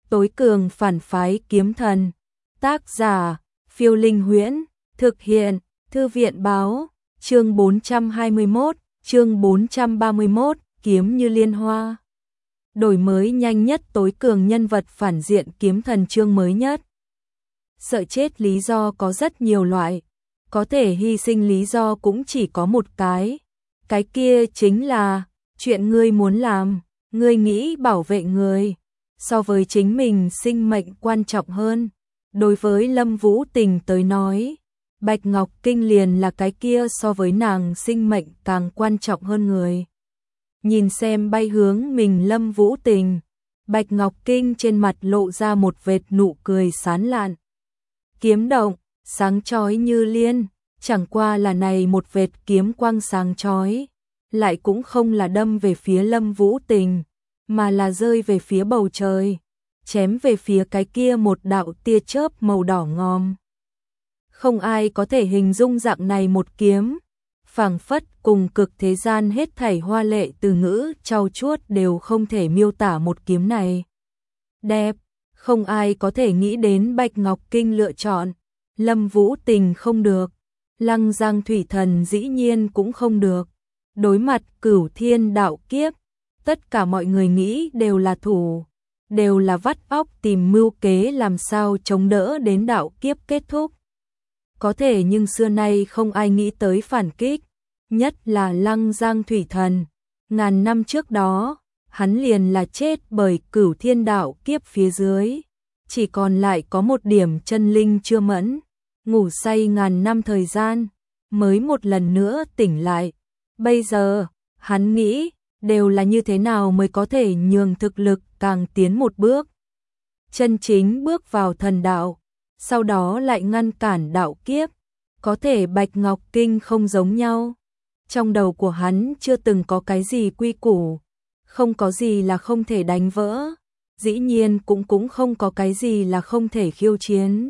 tối cường phản phái kiếm thần. Tác giả, Phiêu Linh Huyễn, thực hiện, Thư viện báo, chương 421, chương 431, kiếm như liên hoa. Đổi mới nhanh nhất tối cường nhân vật phản diện kiếm thần chương mới nhất. Sợ chết lý do có rất nhiều loại, có thể hy sinh lý do cũng chỉ có một cái kia chính là chuyện ngươi muốn làm, ngươi nghĩ bảo vệ người, so với chính mình sinh mệnh quan trọng hơn. Đối với Lâm Vũ Tình tới nói, Bạch Ngọc Kinh liền là cái kia so với nàng sinh mệnh càng quan trọng hơn người. Nhìn xem bay hướng mình Lâm Vũ Tình, Bạch Ngọc Kinh trên mặt lộ ra một vệt nụ cười sán lạn. Kiếm động, sáng chói như liên, chẳng qua là này một vệt kiếm quang sáng chói, lại cũng không là đâm về phía Lâm Vũ Tình, mà là rơi về phía bầu trời, chém về phía cái kia một đạo tia chớp màu đỏ ngòm. Không ai có thể hình dung dạng này một kiếm, phảng phất cùng cực thế gian hết thảy hoa lệ từ ngữ trau chuốt đều không thể miêu tả một kiếm này. Đẹp, không ai có thể nghĩ đến Bạch Ngọc Kinh lựa chọn, Lâm Vũ Tình không được, Lăng Giang Thủy Thần dĩ nhiên cũng không được. Đối mặt Cửu Thiên đạo kiếp, tất cả mọi người nghĩ đều là thủ, đều là vắt óc tìm mưu kế làm sao chống đỡ đến đạo kiếp kết thúc. Có thể nhưng xưa nay không ai nghĩ tới phản kích, nhất là Lăng Giang Thủy Thần. Ngàn năm trước đó, hắn liền là chết bởi Cửu Thiên đạo kiếp phía dưới, chỉ còn lại có một điểm chân linh chưa mẫn, ngủ say ngàn năm thời gian, mới một lần nữa tỉnh lại. Bây giờ, hắn nghĩ, đều là như thế nào mới có thể nhường thực lực càng tiến một bước. Chân chính bước vào thần đạo, sau đó lại ngăn cản đạo kiếp, có thể Bạch Ngọc Kinh không giống nhau. Trong đầu của hắn chưa từng có cái gì quy củ, không có gì là không thể đánh vỡ, dĩ nhiên cũng không có cái gì là không thể khiêu chiến.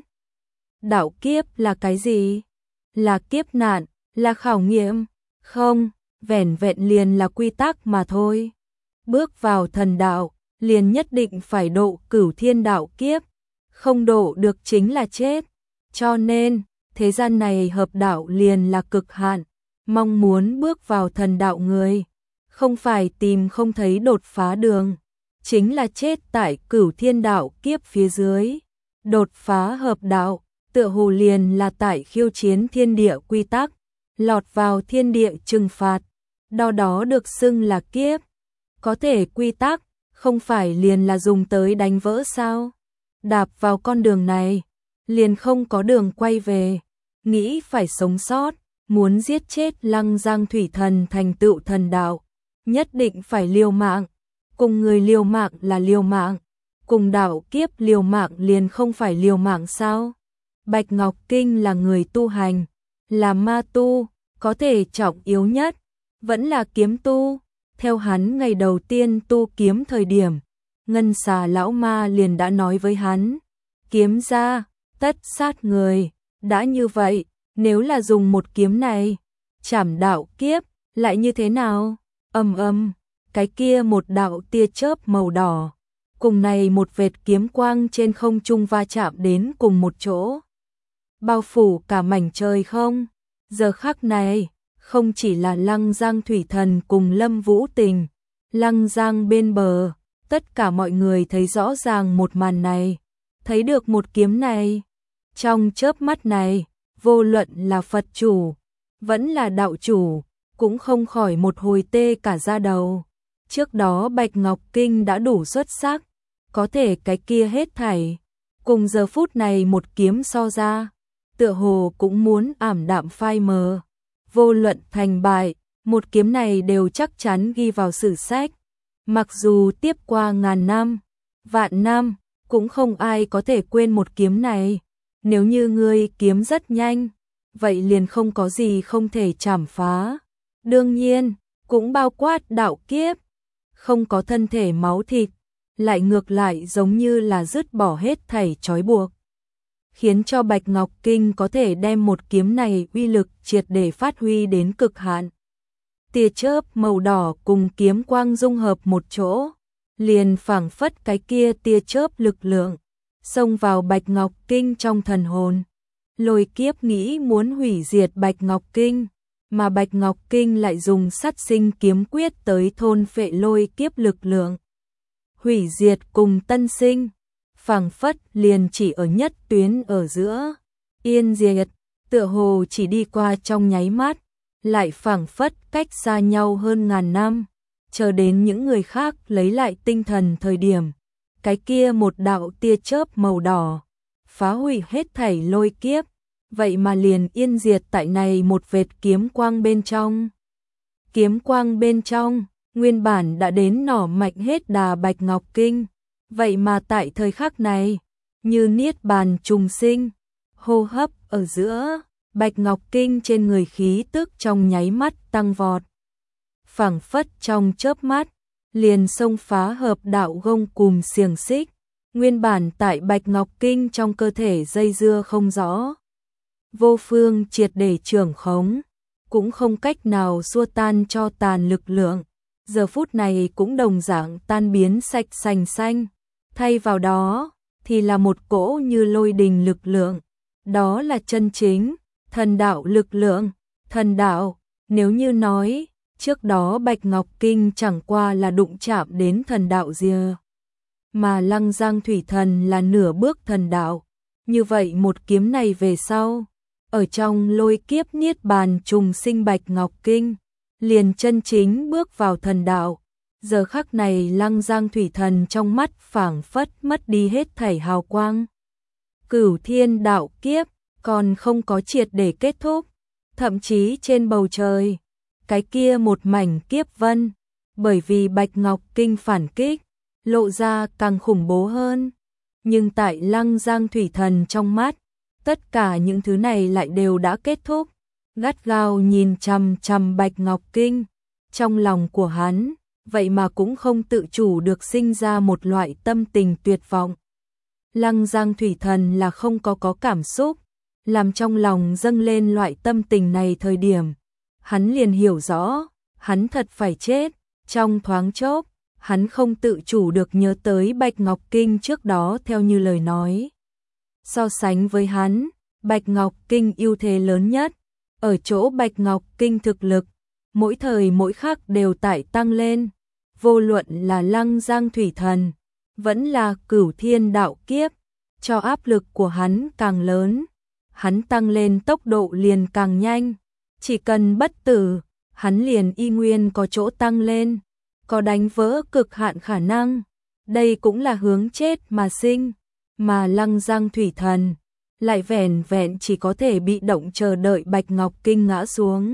Đạo kiếp là cái gì? Là kiếp nạn, là khảo nghiệm? Không, vẻn vẹn liền là quy tắc mà thôi. Bước vào thần đạo, liền nhất định phải độ Cửu Thiên đạo kiếp, không độ được chính là chết. Cho nên, thế gian này hợp đạo liền là cực hạn, mong muốn bước vào thần đạo người, không phải tìm không thấy đột phá đường, chính là chết tại Cửu Thiên đạo kiếp phía dưới. Đột phá hợp đạo, tựa hồ liền là tại khiêu chiến thiên địa quy tắc, lọt vào thiên địa trừng phạt, đó được xưng là kiếp. Có thể quy tắc, không phải liền là dùng tới đánh vỡ sao? Đạp vào con đường này, liền không có đường quay về, nghĩ phải sống sót, muốn giết chết Lăng Giang Thủy Thần thành tựu thần đạo, nhất định phải liều mạng, cùng người liều mạng là liều mạng, cùng đạo kiếp liều mạng liền không phải liều mạng sao? Bạch Ngọc Kinh là người tu hành, là ma tu, có thể trọng yếu nhất, vẫn là kiếm tu. Theo hắn ngày đầu tiên tu kiếm thời điểm, Ngân Xà lão ma liền đã nói với hắn, kiếm ra, tất sát người. Đã như vậy, nếu là dùng một kiếm này, trảm đạo kiếp, lại như thế nào? Cái kia một đạo tia chớp màu đỏ, cùng này một vệt kiếm quang trên không trung va chạm đến cùng một chỗ, bao phủ cả mảnh trời không. Giờ khắc này, không chỉ là Lăng Giang Thủy Thần cùng Lâm Vũ Tình, Lăng Giang bên bờ, tất cả mọi người thấy rõ ràng một màn này, thấy được một kiếm này. Trong chớp mắt này, vô luận là Phật chủ, vẫn là đạo chủ, cũng không khỏi một hồi tê cả da đầu. Trước đó Bạch Ngọc Kinh đã đủ xuất sắc, có thể cái kia hết thảy, cùng giờ phút này một kiếm so ra, tựa hồ cũng muốn ảm đạm phai mờ. Vô luận thành bại, một kiếm này đều chắc chắn ghi vào sử sách. Mặc dù tiếp qua ngàn năm, vạn năm, cũng không ai có thể quên một kiếm này. Nếu như ngươi kiếm rất nhanh, vậy liền không có gì không thể chảm phá. Đương nhiên, cũng bao quát đạo kiếp, không có thân thể máu thịt, lại ngược lại giống như là dứt bỏ hết thảy trói buộc, khiến cho Bạch Ngọc Kinh có thể đem một kiếm này uy lực triệt để phát huy đến cực hạn. Tia chớp màu đỏ cùng kiếm quang dung hợp một chỗ, liền phảng phất cái kia tia chớp lực lượng, xông vào Bạch Ngọc Kinh trong thần hồn. Lôi Kiếp nghĩ muốn hủy diệt Bạch Ngọc Kinh, mà Bạch Ngọc Kinh lại dùng Sát Sinh kiếm quyết tới thôn phệ Lôi Kiếp lực lượng. Hủy diệt cùng tân sinh, phảng phất liền chỉ ở nhất tuyến ở giữa. Yên diệt, tựa hồ chỉ đi qua trong nháy mắt, lại phảng phất cách xa nhau hơn ngàn năm, chờ đến những người khác lấy lại tinh thần thời điểm. Cái kia một đạo tia chớp màu đỏ, phá hủy hết thảy Lôi Kiếp, vậy mà liền yên diệt tại này một vệt kiếm quang bên trong. Kiếm quang bên trong, nguyên bản đã đến nỏ mạnh hết đà Bạch Ngọc Kinh, vậy mà tại thời khắc này, như niết bàn trùng sinh, hô hấp ở giữa, Bạch Ngọc Kinh trên người khí tức trong nháy mắt tăng vọt. Phảng phất trong chớp mắt, liền xông phá hợp đạo gông cùm xiềng xích, nguyên bản tại Bạch Ngọc Kinh trong cơ thể dây dưa không rõ. Vô phương triệt để trưởng khống, cũng không cách nào xua tan cho tàn lực lượng, giờ phút này cũng đồng dạng tan biến sạch sành xanh, thay vào đó thì là một cỗ như lôi đình lực lượng, đó là chân chính thần đạo lực lượng. Thần đạo, nếu như nói trước đó Bạch Ngọc Kinh chẳng qua là đụng chạm đến thần đạo rìa, mà Lăng Giang Thủy Thần là nửa bước thần đạo, như vậy một kiếm này về sau, ở trong Lôi Kiếp niết bàn trùng sinh Bạch Ngọc Kinh, liền chân chính bước vào thần đạo. Giờ khắc này Lăng Giang Thủy Thần trong mắt phảng phất mất đi hết thảy hào quang. Cửu Thiên đạo kiếp còn không có triệt để kết thúc, thậm chí trên bầu trời, cái kia một mảnh kiếp vân, bởi vì Bạch Ngọc Kinh phản kích, lộ ra càng khủng bố hơn. Nhưng tại Lăng Giang Thủy Thần trong mắt, tất cả những thứ này lại đều đã kết thúc. Gắt gao nhìn chằm chằm Bạch Ngọc Kinh, trong lòng của hắn, vậy mà cũng không tự chủ được sinh ra một loại tâm tình tuyệt vọng. Lăng Giang Thủy Thần là không có cảm xúc, làm trong lòng dâng lên loại tâm tình này thời điểm, hắn liền hiểu rõ, hắn thật phải chết. Trong thoáng chốc, hắn không tự chủ được nhớ tới Bạch Ngọc Kinh trước đó theo như lời nói. So sánh với hắn, Bạch Ngọc Kinh ưu thế lớn nhất, ở chỗ Bạch Ngọc Kinh thực lực, mỗi thời mỗi khắc đều tại tăng lên, vô luận là Lăng Giang Thủy Thần, vẫn là Cửu Thiên đạo kiếp, cho áp lực của hắn càng lớn, hắn tăng lên tốc độ liền càng nhanh, chỉ cần bất tử, hắn liền y nguyên có chỗ tăng lên, có đánh vỡ cực hạn khả năng, đây cũng là hướng chết mà sinh, mà Lăng Giang Thủy Thần lại vẻn vẹn chỉ có thể bị động chờ đợi Bạch Ngọc Kinh ngã xuống.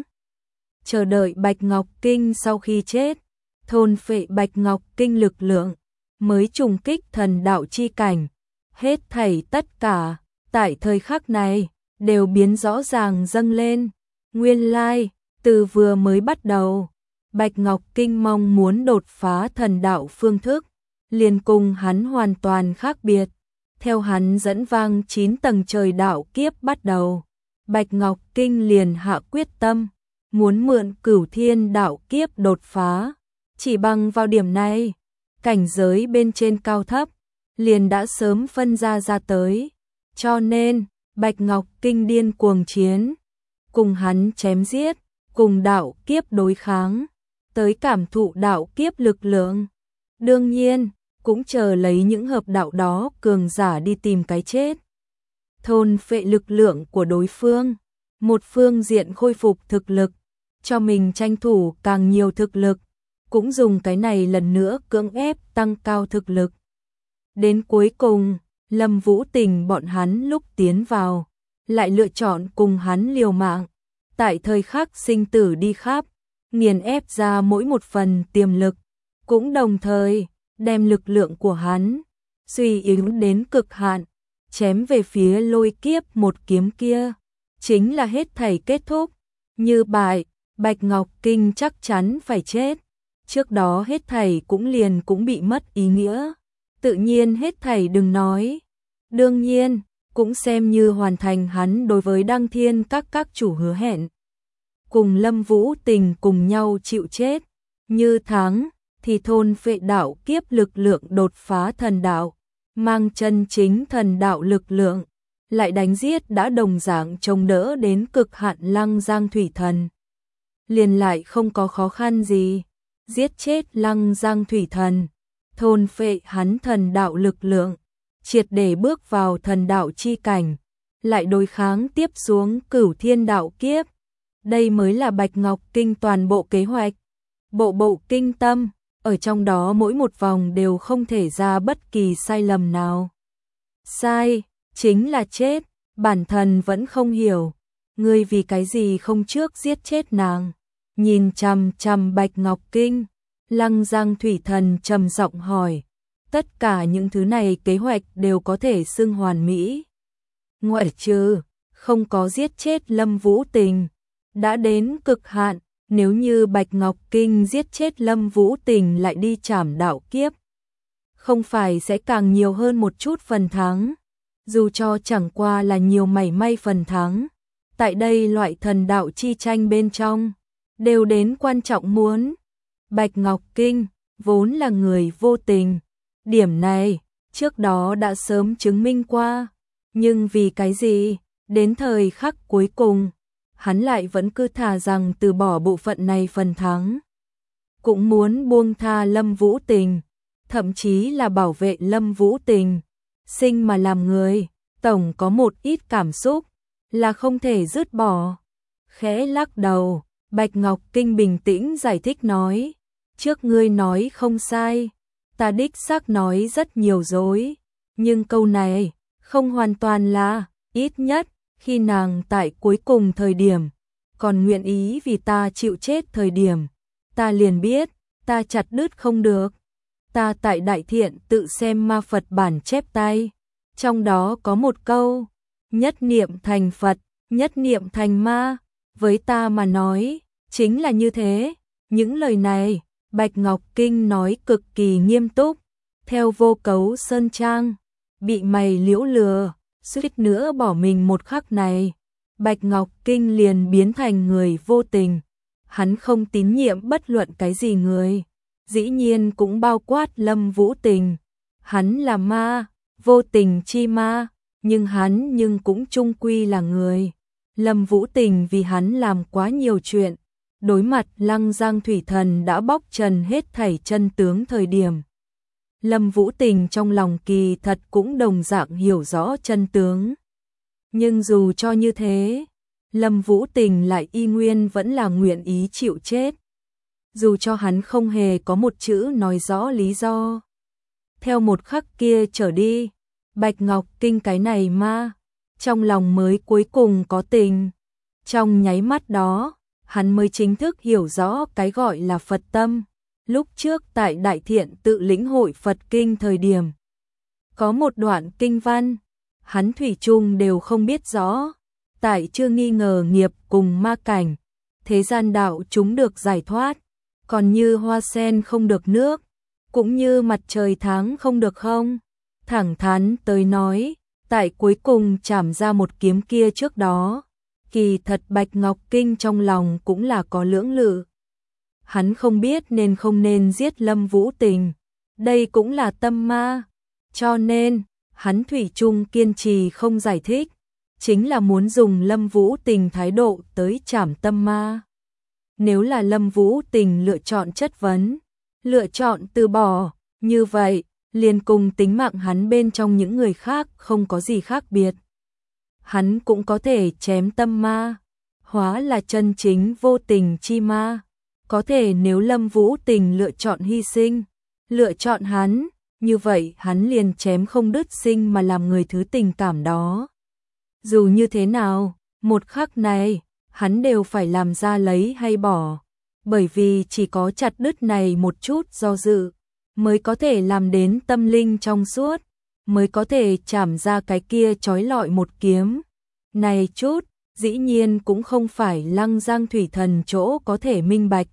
Chờ đợi Bạch Ngọc Kinh sau khi chết, thôn phệ Bạch Ngọc Kinh lực lượng, mới trùng kích thần đạo chi cảnh. Hết thảy tất cả, tại thời khắc này, đều biến rõ ràng dâng lên. Nguyên lai, từ vừa mới bắt đầu, Bạch Ngọc Kinh mong muốn đột phá thần đạo phương thức, liền cùng hắn hoàn toàn khác biệt. Theo hắn dẫn vang 9 tầng trời đạo kiếp bắt đầu, Bạch Ngọc Kinh liền hạ quyết tâm, muốn mượn Cửu Thiên đạo kiếp đột phá. Chỉ bằng vào điểm này, cảnh giới bên trên cao thấp, liền đã sớm phân ra tới. Cho nên, Bạch Ngọc Kinh điên cuồng chiến, cùng hắn chém giết, cùng đạo kiếp đối kháng, tới cảm thụ đạo kiếp lực lượng. Đương nhiên, cũng chờ lấy những hợp đạo đó cường giả đi tìm cái chết. Thôn phệ lực lượng của đối phương, một phương diện khôi phục thực lực, cho mình tranh thủ càng nhiều thực lực, cũng dùng cái này lần nữa cưỡng ép tăng cao thực lực. Đến cuối cùng, Lâm Vũ Tình bọn hắn lúc tiến vào, lại lựa chọn cùng hắn liều mạng, tại thời khắc sinh tử đi khắp, nghiền ép ra mỗi một phần tiềm lực, cũng đồng thời đem lực lượng của hắn suy yếu đến cực hạn, chém về phía Lôi Kiếp một kiếm kia, chính là hết thảy kết thúc. Như bại, Bạch Ngọc Kinh chắc chắn phải chết. Trước đó hết thảy cũng bị mất ý nghĩa. Tự nhiên hết thảy đừng nói. Đương nhiên, cũng xem như hoàn thành hắn đối với Đăng Thiên các chủ hứa hẹn. Cùng Lâm Vũ Tình cùng nhau chịu chết. Như thắng, thì thôn phệ đạo kiếp lực lượng đột phá thần đạo, mang chân chính thần đạo lực lượng, lại đánh giết đã đồng dạng chống đỡ đến cực hạn Lăng Giang Thủy Thần. Liền lại không có khó khăn gì, giết chết Lăng Giang Thủy Thần, thôn phệ hắn thần đạo lực lượng, triệt để bước vào thần đạo chi cảnh, lại đối kháng tiếp xuống Cửu Thiên đạo kiếp. Đây mới là Bạch Ngọc Kinh toàn bộ kế hoạch, bộ kinh tâm, ở trong đó mỗi một vòng đều không thể ra bất kỳ sai lầm nào. Sai, chính là chết, bản thân vẫn không hiểu, ngươi vì cái gì không trước giết chết nàng. Nhìn chằm chằm Bạch Ngọc Kinh, Lăng Giang Thủy Thần trầm giọng hỏi, tất cả những thứ này kế hoạch đều có thể xưng hoàn mỹ. Ngoại trừ, không có giết chết Lâm Vũ Tình, đã đến cực hạn, nếu như Bạch Ngọc Kinh giết chết Lâm Vũ Tình lại đi trảm đạo kiếp, không phải sẽ càng nhiều hơn một chút phần thắng, dù cho chẳng qua là nhiều mảy may phần thắng. Tại đây loại thần đạo chi tranh bên trong, đều đến quan trọng muốn. Bạch Ngọc Kinh vốn là người vô tình, điểm này trước đó đã sớm chứng minh qua, nhưng vì cái gì, đến thời khắc cuối cùng, hắn lại vẫn cứ thà rằng từ bỏ bộ phận này phần thắng, cũng muốn buông tha Lâm Vũ Tình, thậm chí là bảo vệ Lâm Vũ Tình. Sinh mà làm người, tổng có một ít cảm xúc là không thể dứt bỏ. Khẽ lắc đầu, Bạch Ngọc Kinh bình tĩnh giải thích nói, trước ngươi nói không sai, ta đích xác nói rất nhiều dối, nhưng câu này không hoàn toàn là, ít nhất khi nàng tại cuối cùng thời điểm còn nguyện ý vì ta chịu chết thời điểm, ta liền biết ta chặt đứt không được. Ta tại Đại Thiện tự xem ma Phật bản chép tay, trong đó có một câu, nhất niệm thành Phật, nhất niệm thành ma, với ta mà nói, chính là như thế. Những lời này, Bạch Ngọc Kinh nói cực kỳ nghiêm túc, theo Vô Cấu Sơn Trang, bị mày liễu lừa, suýt nữa bỏ mình một khắc này, Bạch Ngọc Kinh liền biến thành người vô tình, hắn không tín nhiệm bất luận cái gì người, dĩ nhiên cũng bao quát Lâm Vũ Tình, hắn là ma, vô tình chi ma, nhưng hắn cũng chung quy là người. Lâm Vũ Tình vì hắn làm quá nhiều chuyện, đối mặt Lăng Giang Thủy Thần đã bóc trần hết thảy chân tướng thời điểm. Lâm Vũ Tình trong lòng kỳ thật cũng đồng dạng hiểu rõ chân tướng. Nhưng dù cho như thế, Lâm Vũ Tình lại y nguyên vẫn là nguyện ý chịu chết. Dù cho hắn không hề có một chữ nói rõ lý do. Theo một khắc kia trở đi, Bạch Ngọc Kinh cái này ma, trong lòng mới cuối cùng có tình. Trong nháy mắt đó, hắn mới chính thức hiểu rõ cái gọi là Phật tâm. Lúc trước tại Đại Thiện tự lĩnh hội Phật Kinh thời điểm, có một đoạn kinh văn, hắn thủy chung đều không biết rõ. Tại chưa nghi ngờ nghiệp cùng ma cảnh, thế gian đạo chúng được giải thoát, còn như hoa sen không được nước, cũng như mặt trời tháng không được không. Thẳng thắn tới nói, tại cuối cùng chảm ra một kiếm kia trước đó, kỳ thật Bạch Ngọc Kinh trong lòng cũng là có lưỡng lự. Hắn không biết nên không nên giết Lâm Vũ Tình, đây cũng là tâm ma, cho nên hắn thủy chung kiên trì không giải thích, chính là muốn dùng Lâm Vũ Tình thái độ tới trảm tâm ma. Nếu là Lâm Vũ Tình lựa chọn chất vấn, lựa chọn từ bỏ, như vậy, liền cùng tính mạng hắn bên trong những người khác không có gì khác biệt. Hắn cũng có thể chém tâm ma, hóa là chân chính vô tình chi ma. Có thể nếu Lâm Vũ Tình lựa chọn hy sinh, lựa chọn hắn, như vậy hắn liền chém không đứt sinh mà làm người thứ tình cảm đó. Dù như thế nào, một khắc này, hắn đều phải làm ra lấy hay bỏ, bởi vì chỉ có chặt đứt này một chút do dự, mới có thể làm đến tâm linh trong suốt, mới có thể chảm ra cái kia chói lọi một kiếm. Này chút, dĩ nhiên cũng không phải Lăng Giang Thủy Thần chỗ có thể minh bạch.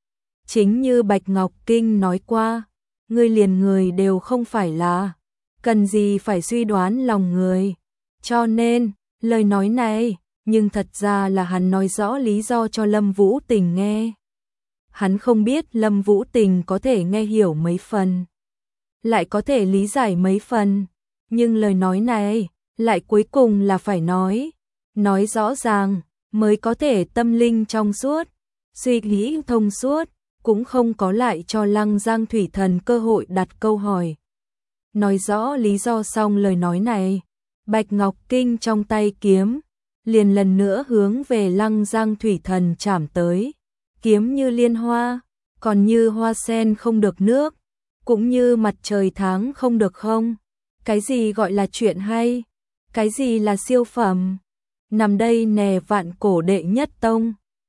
Chính như Bạch Ngọc Kinh nói qua, ngươi liền người đều không phải là, cần gì phải suy đoán lòng người. Cho nên, lời nói này, nhưng thật ra là hắn nói rõ lý do cho Lâm Vũ Tình nghe. hắn không biết Lâm Vũ Tình có thể nghe hiểu mấy phần, lại có thể lý giải mấy phần, nhưng lời nói này lại cuối cùng là phải nói rõ ràng mới có thể tâm linh trong suốt, suy nghĩ thông suốt, cũng không có lại cho Lăng Giang Thủy Thần cơ hội đặt câu hỏi. Nói rõ lý do xong lời nói này, Bạch Ngọc Kinh trong tay kiếm liền lần nữa hướng về Lăng Giang Thủy Thần chạm tới. Kiếm như liên hoa, còn như hoa sen không được nước, cũng như mặt trời tháng không được không. Cái gì gọi là chuyện hay? Cái gì là siêu phẩm? Nằm đây nè vạn cổ đệ nhất tông.